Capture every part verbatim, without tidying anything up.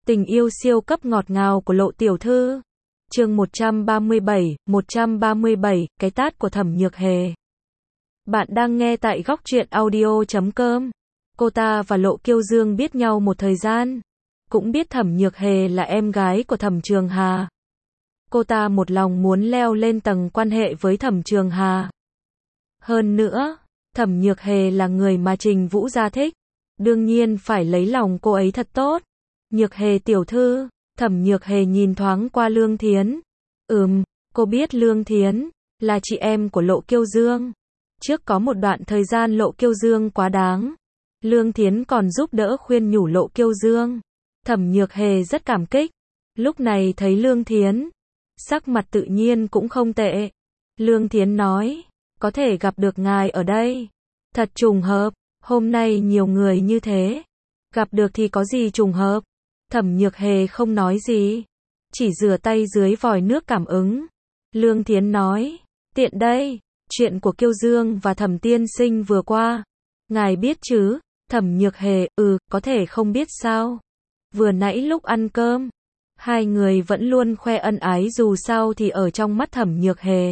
Tình yêu siêu cấp ngọt ngào của Lộ tiểu thư. Chương một trăm ba mươi bảy, một trăm ba mươi bảy, cái tát của Thẩm Nhược Hề. Bạn đang nghe tại góc truyện audio chấm com. Cô ta và Lộ Kiêu Dương biết nhau một thời gian, cũng biết Thẩm Nhược Hề là em gái của Thẩm Trường Hà. Cô ta một lòng muốn leo lên tầng quan hệ với Thẩm Trường Hà. Hơn nữa, Thẩm Nhược Hề là người mà Trình Vũ Gia thích, đương nhiên phải lấy lòng cô ấy thật tốt. Nhược Hề tiểu thư, Thẩm Nhược Hề nhìn thoáng qua Lương Thiến. Ừm, cô biết Lương Thiến là chị em của Lộ Kiêu Dương. Trước có một đoạn thời gian Lộ Kiêu Dương quá đáng, Lương Thiến còn giúp đỡ khuyên nhủ Lộ Kiêu Dương. Thẩm Nhược Hề rất cảm kích. Lúc này thấy Lương Thiến, sắc mặt tự nhiên cũng không tệ. Lương Thiến nói, có thể gặp được ngài ở đây. Thật trùng hợp, hôm nay nhiều người như thế. Gặp được thì có gì trùng hợp. Thẩm Nhược Hề không nói gì, chỉ rửa tay dưới vòi nước cảm ứng. Lương Thiến nói, tiện đây, chuyện của Kiêu Dương và Thẩm tiên sinh vừa qua, ngài biết chứ? Thẩm Nhược Hề, ừ, có thể không biết sao. Vừa nãy lúc ăn cơm, hai người vẫn luôn khoe ân ái, dù sao thì ở trong mắt Thẩm Nhược Hề,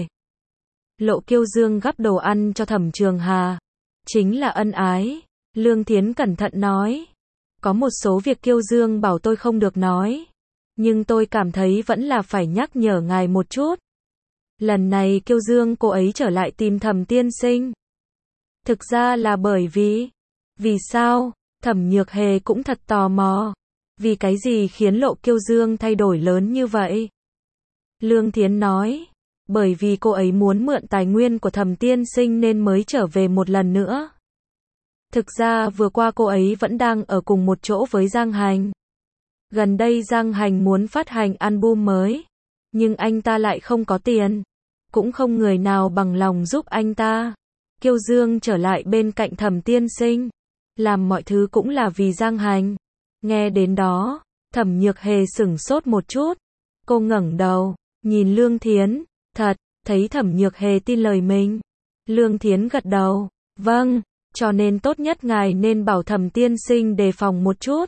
Lộ Kiêu Dương gắp đồ ăn cho Thẩm Trường Hà chính là ân ái. Lương Thiến cẩn thận nói, có một số việc Kiêu Dương bảo tôi không được nói, nhưng tôi cảm thấy vẫn là phải nhắc nhở ngài một chút. Lần này Kiêu Dương cô ấy trở lại tìm Thẩm tiên sinh, thực ra là bởi vì... Vì sao? Thẩm Nhược Hề cũng thật tò mò. Vì cái gì khiến Lộ Kiêu Dương thay đổi lớn như vậy? Lương Thiến nói, bởi vì cô ấy muốn mượn tài nguyên của Thẩm tiên sinh nên mới trở về một lần nữa. Thực ra vừa qua cô ấy vẫn đang ở cùng một chỗ với Giang Hành. Gần đây Giang Hành muốn phát hành album mới, nhưng anh ta lại không có tiền, cũng không người nào bằng lòng giúp anh ta. Kiêu Dương trở lại bên cạnh Thẩm tiên sinh, làm mọi thứ cũng là vì Giang Hành. Nghe đến đó, Thẩm Nhược Hề sửng sốt một chút. Cô ngẩng đầu, nhìn Lương Thiến, thật, thấy Thẩm Nhược Hề tin lời mình. Lương Thiến gật đầu, vâng, cho nên tốt nhất ngài nên bảo Thẩm tiên sinh đề phòng một chút.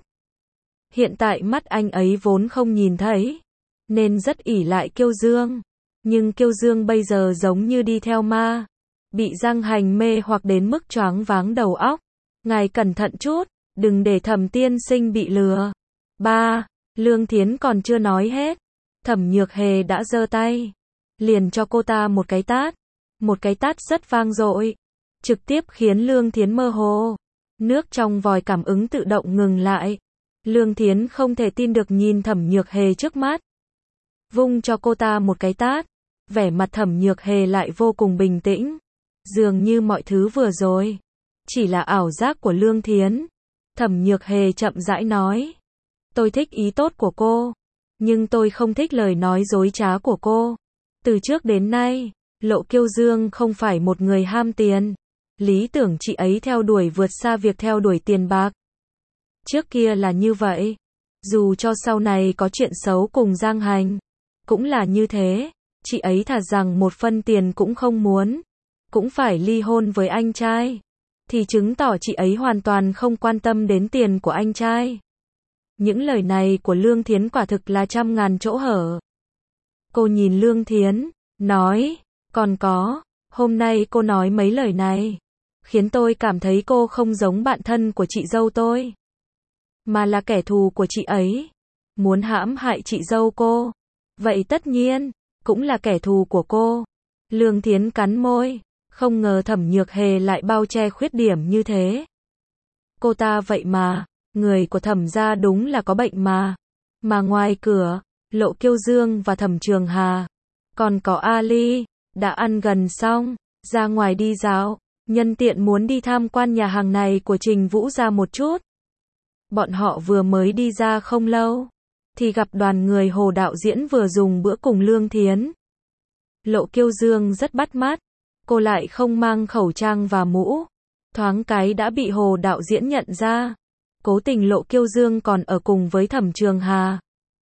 Hiện tại mắt anh ấy vốn không nhìn thấy, nên rất ỷ lại Kiêu Dương. Nhưng Kiêu Dương bây giờ giống như đi theo ma, bị Giang Hành mê hoặc đến mức choáng váng đầu óc. Ngài cẩn thận chút, đừng để Thẩm tiên sinh bị lừa. Ba, Lương Thiến còn chưa nói hết, Thẩm Nhược Hề đã giơ tay, liền cho cô ta một cái tát. Một cái tát rất vang dội, trực tiếp khiến Lương Thiến mơ hồ. Nước trong vòi cảm ứng tự động ngừng lại. Lương Thiến không thể tin được nhìn Thẩm Nhược Hề trước mắt. Vung cho cô ta một cái tát, vẻ mặt Thẩm Nhược Hề lại vô cùng bình tĩnh. Dường như mọi thứ vừa rồi chỉ là ảo giác của Lương Thiến. Thẩm Nhược Hề chậm rãi nói, tôi thích ý tốt của cô, nhưng tôi không thích lời nói dối trá của cô. Từ trước đến nay, Lộ Kiêu Dương không phải một người ham tiền. Lý tưởng chị ấy theo đuổi vượt xa việc theo đuổi tiền bạc. Trước kia là như vậy. Dù cho sau này có chuyện xấu cùng Giang Hành, cũng là như thế. Chị ấy thà rằng một phân tiền cũng không muốn, cũng phải ly hôn với anh trai, thì chứng tỏ chị ấy hoàn toàn không quan tâm đến tiền của anh trai. Những lời này của Lương Thiến quả thực là trăm ngàn chỗ hở. Cô nhìn Lương Thiến, nói, còn có, hôm nay cô nói mấy lời này, khiến tôi cảm thấy cô không giống bạn thân của chị dâu tôi, mà là kẻ thù của chị ấy, muốn hãm hại chị dâu cô. Vậy tất nhiên, cũng là kẻ thù của cô. Lương Thiến cắn môi, không ngờ Thẩm Nhược Hề lại bao che khuyết điểm như thế. Cô ta vậy mà, người của Thẩm gia đúng là có bệnh mà. Mà ngoài cửa, Lộ Kiêu Dương và Thẩm Trường Hà, còn có Ali, đã ăn gần xong, ra ngoài đi dạo, nhân tiện muốn đi tham quan nhà hàng này của Trình Vũ Gia một chút. Bọn họ vừa mới đi ra không lâu, thì gặp đoàn người Hồ đạo diễn vừa dùng bữa cùng Lương Thiến. Lộ Kiêu Dương rất bắt mắt, cô lại không mang khẩu trang và mũ, thoáng cái đã bị Hồ đạo diễn nhận ra. Cố tình Lộ Kiêu Dương còn ở cùng với Thẩm Trường Hà.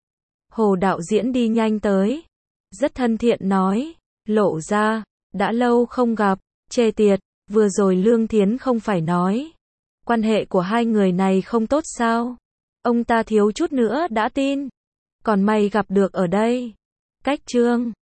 Hồ đạo diễn đi nhanh tới, rất thân thiện nói, Lộ gia, đã lâu không gặp, chê tiệt, vừa rồi Lương Thiến không phải nói, quan hệ của hai người này không tốt sao? Ông ta thiếu chút nữa đã tin. Còn may gặp được ở đây. Cách chương